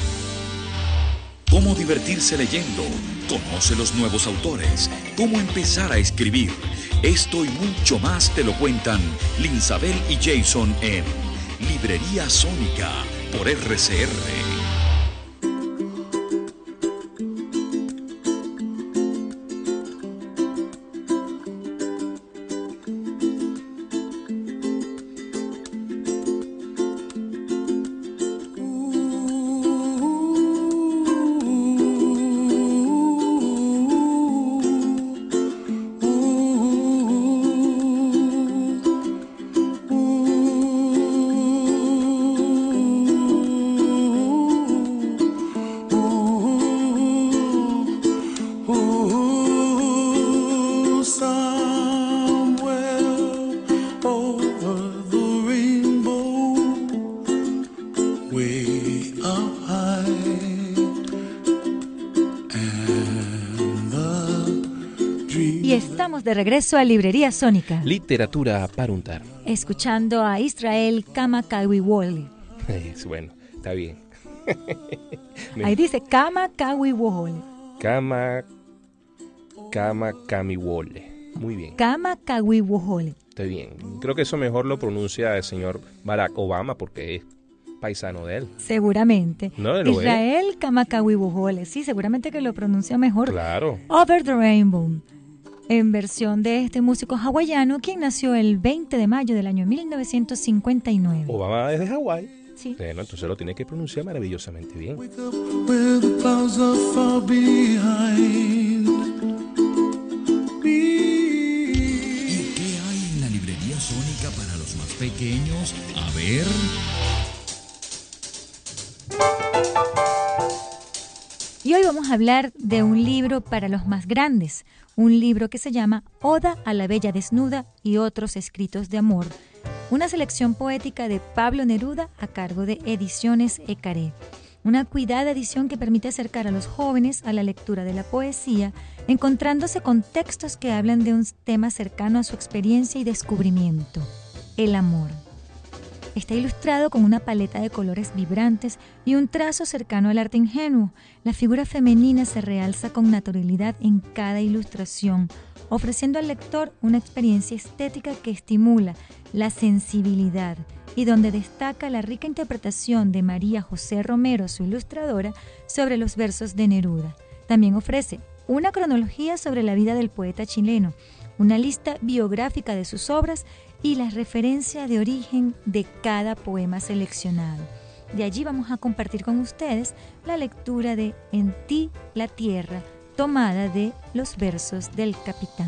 ¿Cómo divertirse leyendo? Conoce los nuevos autores. ¿Cómo empezar a escribir? Esto y mucho más te lo cuentan Linsabel y Jason en Librería Sónica por RCR. De regreso a Librería Sónica, Literatura para untar. escuchando a Israel Kamakawiwo'ole. Bueno, está bien. Ahí dice Kamakawiwo'ole. Kamiwole. Muy bien, Kamakawiwo'ole. está bien. Creo que eso mejor lo pronuncia el señor Barack Obama porque es paisano de él. Seguramente. No, lo es. Israel Kamakawiwo'ole. Sí, seguramente que lo pronuncia mejor. Claro. Over the Rainbow, en versión de este músico hawaiano, quien nació el 20 de mayo del año 1959. Obama es de Hawái. Sí. Bueno, entonces lo tiene que pronunciar maravillosamente bien. Wake up where the clouds are far behind me. ¿Y qué hay en la Librería Sónica para los más pequeños? A ver. Y hoy vamos a hablar de un libro para los más grandes, un libro que se llama Oda a la Bella Desnuda y otros escritos de amor, una selección poética de Pablo Neruda a cargo de Ediciones Ecaré, una cuidada edición que permite acercar a los jóvenes a la lectura de la poesía, encontrándose con textos que hablan de un tema cercano a su experiencia y descubrimiento, el amor. Está ilustrado con una paleta de colores vibrantes y un trazo cercano al arte ingenuo. La figura femenina se realza con naturalidad en cada ilustración, ofreciendo al lector una experiencia estética que estimula la sensibilidad y donde destaca la rica interpretación de María José Romero, su ilustradora, sobre los versos de Neruda. También ofrece una cronología sobre la vida del poeta chileno, una lista biográfica de sus obras y la referencia de origen de cada poema seleccionado. De allí vamos a compartir con ustedes la lectura de En ti la tierra, tomada de los versos del Capitán.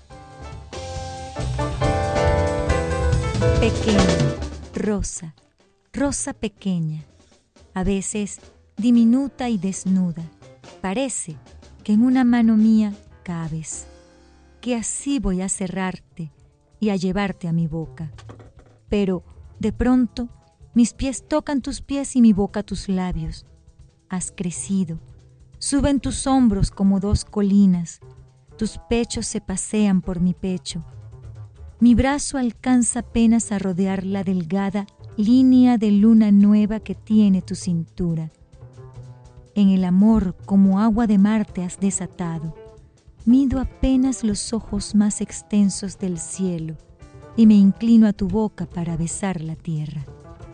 Pequeña, rosa, rosa pequeña, a veces diminuta y desnuda, parece que en una mano mía cabes, que así voy a cerrarte y a llevarte a mi boca. Pero, de pronto, mis pies tocan tus pies y mi boca tus labios. Has crecido, suben tus hombros como dos colinas, tus pechos se pasean por mi pecho. Mi brazo alcanza apenas a rodear la delgada línea de luna nueva que tiene tu cintura. En el amor como agua de mar te has desatado. mido apenas los ojos más extensos del cielo y me inclino a tu boca para besar la tierra.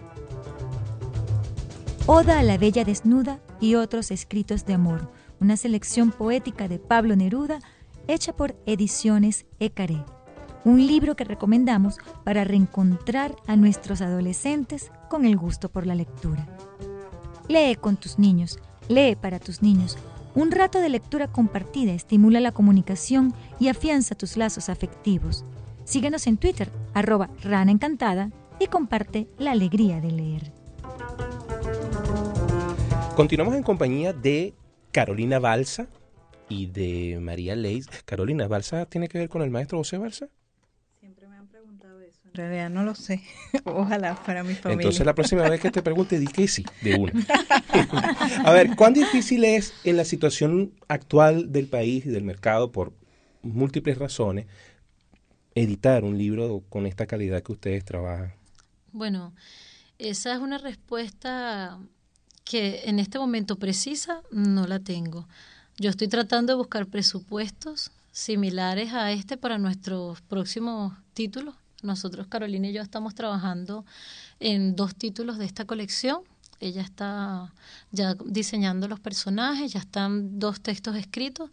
Oda a la bella desnuda y otros escritos de amor, una selección poética de Pablo Neruda hecha por Ediciones Ecaré. Un libro que recomendamos para reencontrar a nuestros adolescentes con el gusto por la lectura. Lee con tus niños, lee para tus niños. Un rato de lectura compartida estimula la comunicación y afianza tus lazos afectivos. Síguenos en Twitter, @RanaEncantada, y comparte la alegría de leer. Continuamos en compañía de Carolina Balsa y de María Leis. Carolina, ¿Balsa tiene que ver con el maestro José Balsa? Siempre me han preguntado eso. En realidad no lo sé. Ojalá para mi familia. Entonces la próxima vez que te pregunte, di que sí, de una. A ver, ¿cuán difícil es en la situación actual del país y del mercado, por múltiples razones, editar un libro con esta calidad que ustedes trabajan? Bueno, esa es una respuesta que en este momento precisa no la tengo. Yo estoy tratando de buscar presupuestos similares a este para nuestros próximos títulos. Nosotros, Carolina y yo, estamos trabajando en 2 títulos de esta colección. Ella está ya diseñando los personajes, ya están 2 textos escritos.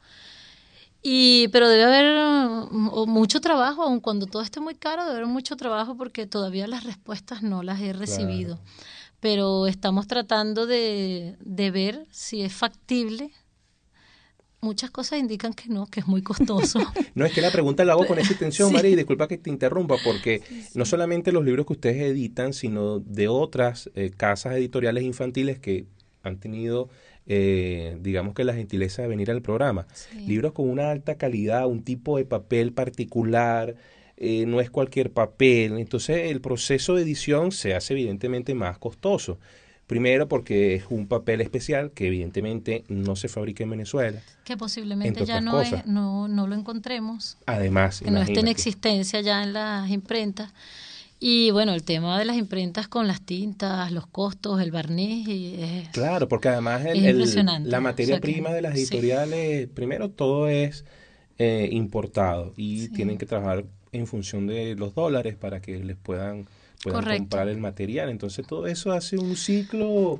Pero debe haber mucho trabajo, aun cuando todo esté muy caro, debe haber mucho trabajo porque todavía las respuestas no las he recibido. Claro. Pero estamos tratando de ver si es factible. Muchas cosas indican que no, que es muy costoso. No, es que la pregunta la hago con esa intención, sí. María, y disculpa que te interrumpa, porque no solamente los libros que ustedes editan, sino de otras casas editoriales infantiles que han tenido, digamos que la gentileza de venir al programa. Sí. Libros con una alta calidad, un tipo de papel particular, no es cualquier papel. Entonces el proceso de edición se hace evidentemente más costoso. Primero porque es un papel especial que evidentemente no se fabrica en Venezuela. Que posiblemente ya no lo encontremos. Además, que no esté en existencia ya en las imprentas. Y bueno, el tema de las imprentas con las tintas, los costos, el barniz. Claro, porque además la materia prima de las editoriales, sí. Primero todo es importado y sí. Tienen que trabajar en función de los dólares para que les puedan comprar el material. Entonces todo eso hace un ciclo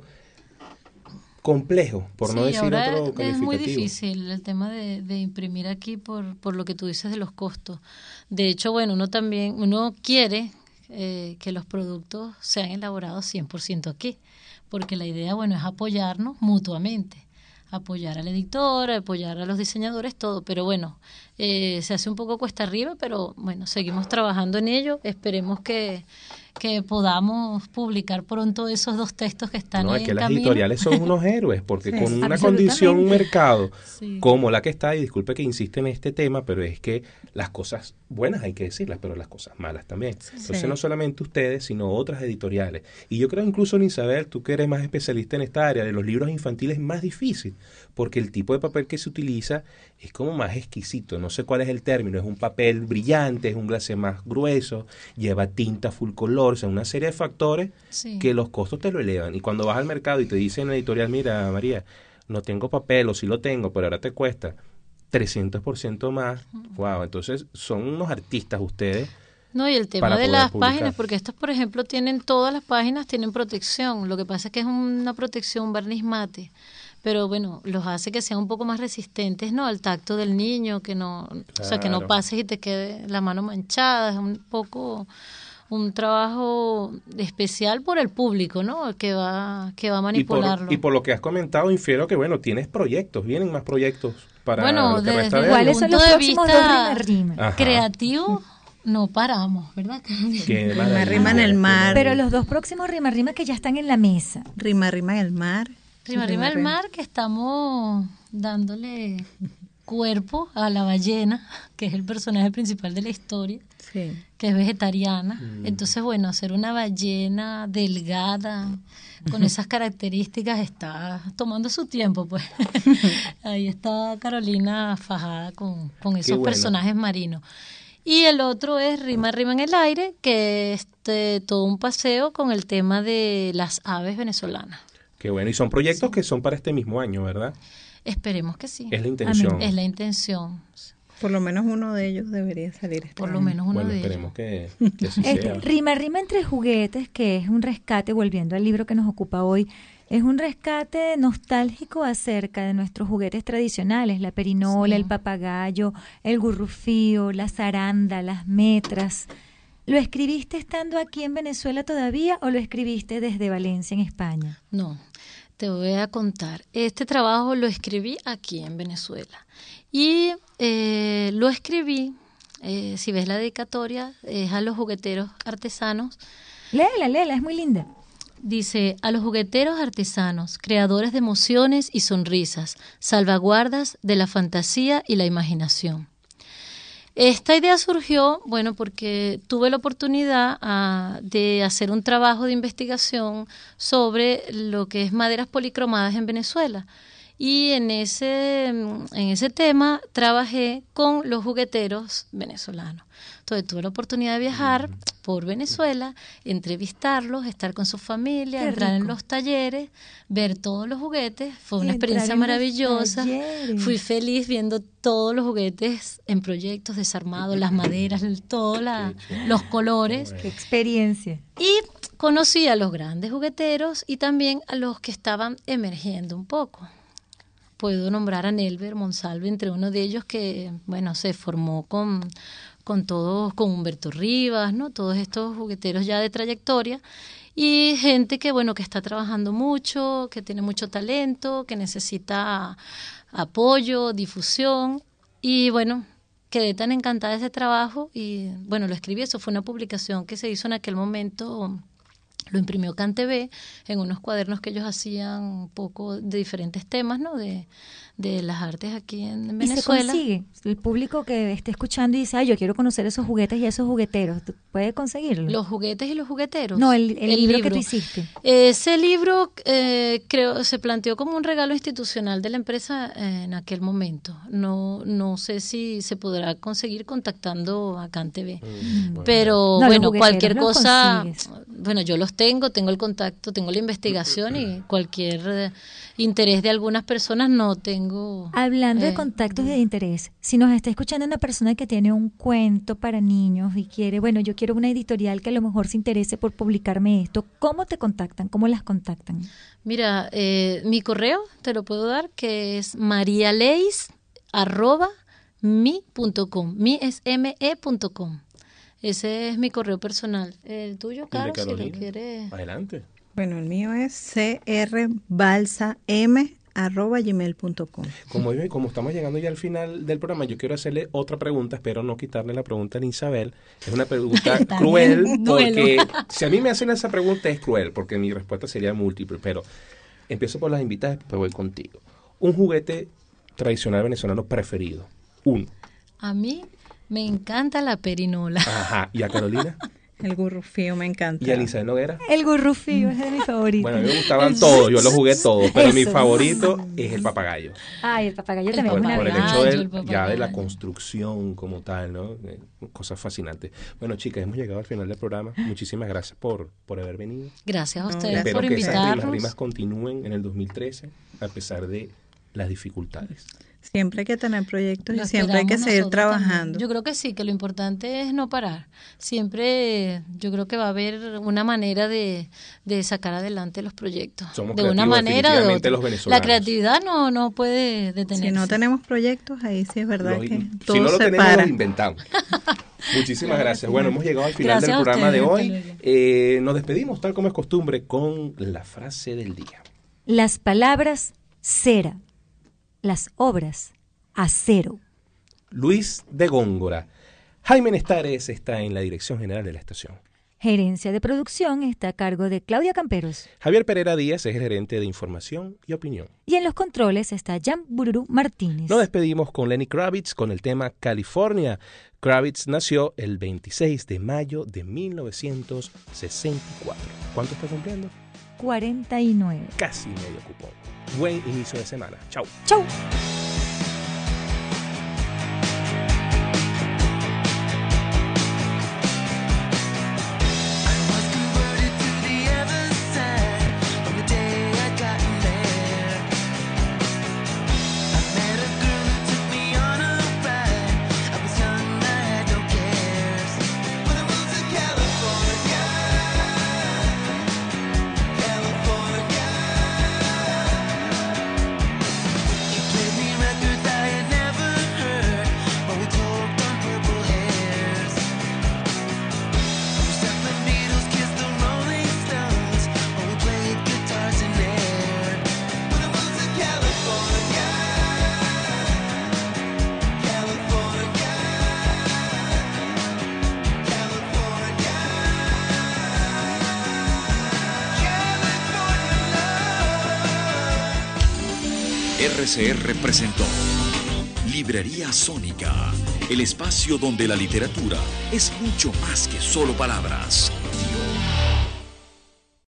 complejo, por no decir otro calificativo. Es muy difícil el tema de imprimir aquí por lo que tú dices de los costos. De hecho, bueno, uno quiere que los productos sean elaborados 100% aquí, porque la idea, bueno, es apoyarnos mutuamente, apoyar al editor, apoyar a los diseñadores, todo, pero bueno, se hace un poco cuesta arriba, pero bueno, seguimos trabajando en ello. Esperemos que podamos publicar pronto esos 2 textos que están ahí en camino. No, es que las editoriales son unos héroes, porque sí, con una condición, un mercado sí. Como la que está, y disculpe que insiste en este tema, pero es que las cosas buenas hay que decirlas, pero las cosas malas también. Sí. Entonces no solamente ustedes, sino otras editoriales. Y yo creo incluso, Isabel, tú que eres más especialista en esta área, de los libros infantiles es más difícil, porque el tipo de papel que se utiliza es como más exquisito, no sé cuál es el término, es un papel brillante, es un glacé más grueso, lleva tinta full color, o sea, una serie de factores sí. Que los costos te lo elevan. Y cuando vas al mercado y te dicen en la editorial, mira, María, no tengo papel, o sí lo tengo, pero ahora te cuesta 300% más, wow, entonces son unos artistas ustedes. No, y el tema de las páginas, porque estas, por ejemplo, todas las páginas tienen protección, lo que pasa es que es una protección barniz mate, pero bueno, los hace que sean un poco más resistentes, ¿no?, al tacto del niño, que no, claro. O sea, que no pases y te quede la mano manchada, es un poco un trabajo especial por el público, ¿no?, que va a manipularlo. Y por lo que has comentado, infiero que, bueno, tienes proyectos, vienen más proyectos para bueno, lo que resta de ¿cuáles son los próximos de Rima? Creativo, no paramos, ¿verdad? Rima en el mar. Pero los 2 próximos Rima que ya están en la mesa. Rima en el mar. Rima en el mar, que estamos dándole cuerpo a la ballena, que es el personaje principal de la historia, sí. Que es vegetariana. Entonces, bueno, hacer una ballena delgada, con esas características, está tomando su tiempo, pues. Ahí está Carolina fajada con esos personajes marinos. Y el otro es Rima en el aire, que es todo un paseo con el tema de las aves venezolanas. Qué bueno, y son proyectos que son para este mismo año, ¿verdad? Esperemos que sí. Es la intención. Amén. Es la intención. Por lo menos uno de ellos debería salir este Por lo año. menos uno Bueno, de ellos. esperemos que así sea. Rima entre juguetes, que es un rescate, volviendo al libro que nos ocupa hoy, es un rescate nostálgico acerca de nuestros juguetes tradicionales, la perinola, Sí. el papagayo, el gurrufío, la zaranda, las metras. ¿Lo escribiste estando aquí en Venezuela todavía o lo escribiste desde Valencia, en España? No, te voy a contar. Este trabajo lo escribí aquí en Venezuela. Y lo escribí, si ves la dedicatoria, es a los jugueteros artesanos. Léela, es muy linda. Dice, a los jugueteros artesanos, creadores de emociones y sonrisas, salvaguardas de la fantasía y la imaginación. Esta idea surgió, bueno, porque tuve la oportunidad de hacer un trabajo de investigación sobre lo que es maderas policromadas en Venezuela. Y en ese tema trabajé con los jugueteros venezolanos. Entonces tuve la oportunidad de viajar por Venezuela, entrevistarlos, estar con su familia, Qué entrar en rico. los talleres, ver todos los juguetes. Fue una Entrar experiencia en los maravillosa. talleres. Fui feliz viendo todos los juguetes en proyectos desarmados, las maderas, los colores. Qué experiencia. Y conocí a los grandes jugueteros y también a los que estaban emergiendo un poco. Puedo nombrar a Nelver Monsalve entre uno de ellos que, bueno, se formó con Humberto Rivas, ¿no? Todos estos jugueteros ya de trayectoria y gente que, bueno, que está trabajando mucho, que tiene mucho talento, que necesita apoyo, difusión y, bueno, quedé tan encantada de ese trabajo y, bueno, lo escribí. Eso fue una publicación que se hizo en aquel momento. Lo imprimió CanTV en unos cuadernos que ellos hacían un poco de diferentes temas, ¿no? De las artes aquí en Venezuela. Y se consigue. El público que esté escuchando y dice, yo quiero conocer esos juguetes y esos jugueteros, ¿tú puedes conseguirlo? Los juguetes y los jugueteros. No, el libro que tú hiciste. Ese libro creo se planteó como un regalo institucional de la empresa en aquel momento. No sé si se podrá conseguir contactando a CanTV. Pero No, los bueno, jugueteros cualquier los cosa, consigues. bueno, yo los tengo el contacto, tengo la investigación y cualquier interés de algunas personas no tengo. Hablando de contactos y de interés, si nos está escuchando una persona que tiene un cuento para niños y quiere, bueno, yo quiero una editorial que a lo mejor se interese por publicarme esto, ¿cómo te contactan? ¿Cómo las contactan? Mira, mi correo te lo puedo dar, que es marialeis@mi.com. Mi es me.com. Ese es mi correo personal. El tuyo, ¿El de Carlos, si lo Carolina? quieres. Adelante. Bueno, el mío es crbalsam@gmail.com. Como estamos llegando ya al final del programa, yo quiero hacerle otra pregunta, espero no quitarle la pregunta a Isabel. Es una pregunta cruel, porque si a mí me hacen esa pregunta es cruel, porque mi respuesta sería múltiple, pero empiezo por las invitadas, después voy contigo. Un juguete tradicional venezolano preferido. Uno. A mí me encanta la perinola. Ajá. ¿Y a Carolina? El gurrufío me encanta. ¿Y a Isabel Noguera? El gurrufío es de mis favoritos. Bueno, a mí me gustaban todos, yo los jugué todos, pero mi Eso. favorito es el papagayo. Ay, el papagayo El también es Por una el papagayo, hecho el ya de la papagayo. construcción como tal, ¿no? Cosas fascinantes. Bueno, chicas, hemos llegado al final del programa. Muchísimas gracias por haber venido. Gracias a No, ustedes Espero por que esas invitarnos. rimas continúen en el 2013, a pesar de las dificultades. Siempre hay que tener proyectos Lo y siempre hay que esperamos seguir nosotros también. trabajando. Yo creo que sí, que lo importante es no parar. Siempre yo creo que va a haber una manera de sacar adelante los proyectos. Somos de una creativos, manera o de definitivamente, otra. los venezolanos. La creatividad no puede detenerse. Si no tenemos proyectos, ahí sí es verdad que Si todo no lo se tenemos, para. lo inventamos. Muchísimas gracias. Bueno, hemos llegado al final Gracias del a programa de ustedes, hoy. hasta luego. Nos despedimos, tal como es costumbre, con la frase del día. Las palabras, cera. Las obras, acero. Luis de Góngora. Jaime Nestares está en la dirección general de la estación. Gerencia de producción está a cargo de Claudia Camperos. Javier Pereira Díaz es el gerente de información y opinión. Y en los controles está Jan Bururu Martínez. Nos despedimos con Lenny Kravitz con el tema California. Kravitz nació el 26 de mayo de 1964. ¿Cuánto está cumpliendo? 49. Casi medio cupón. Buen inicio de semana. Chau. Chau. I was converted to the other side on the day I got there. RCR presentó Librería Sónica, el espacio donde la literatura es mucho más que solo palabras.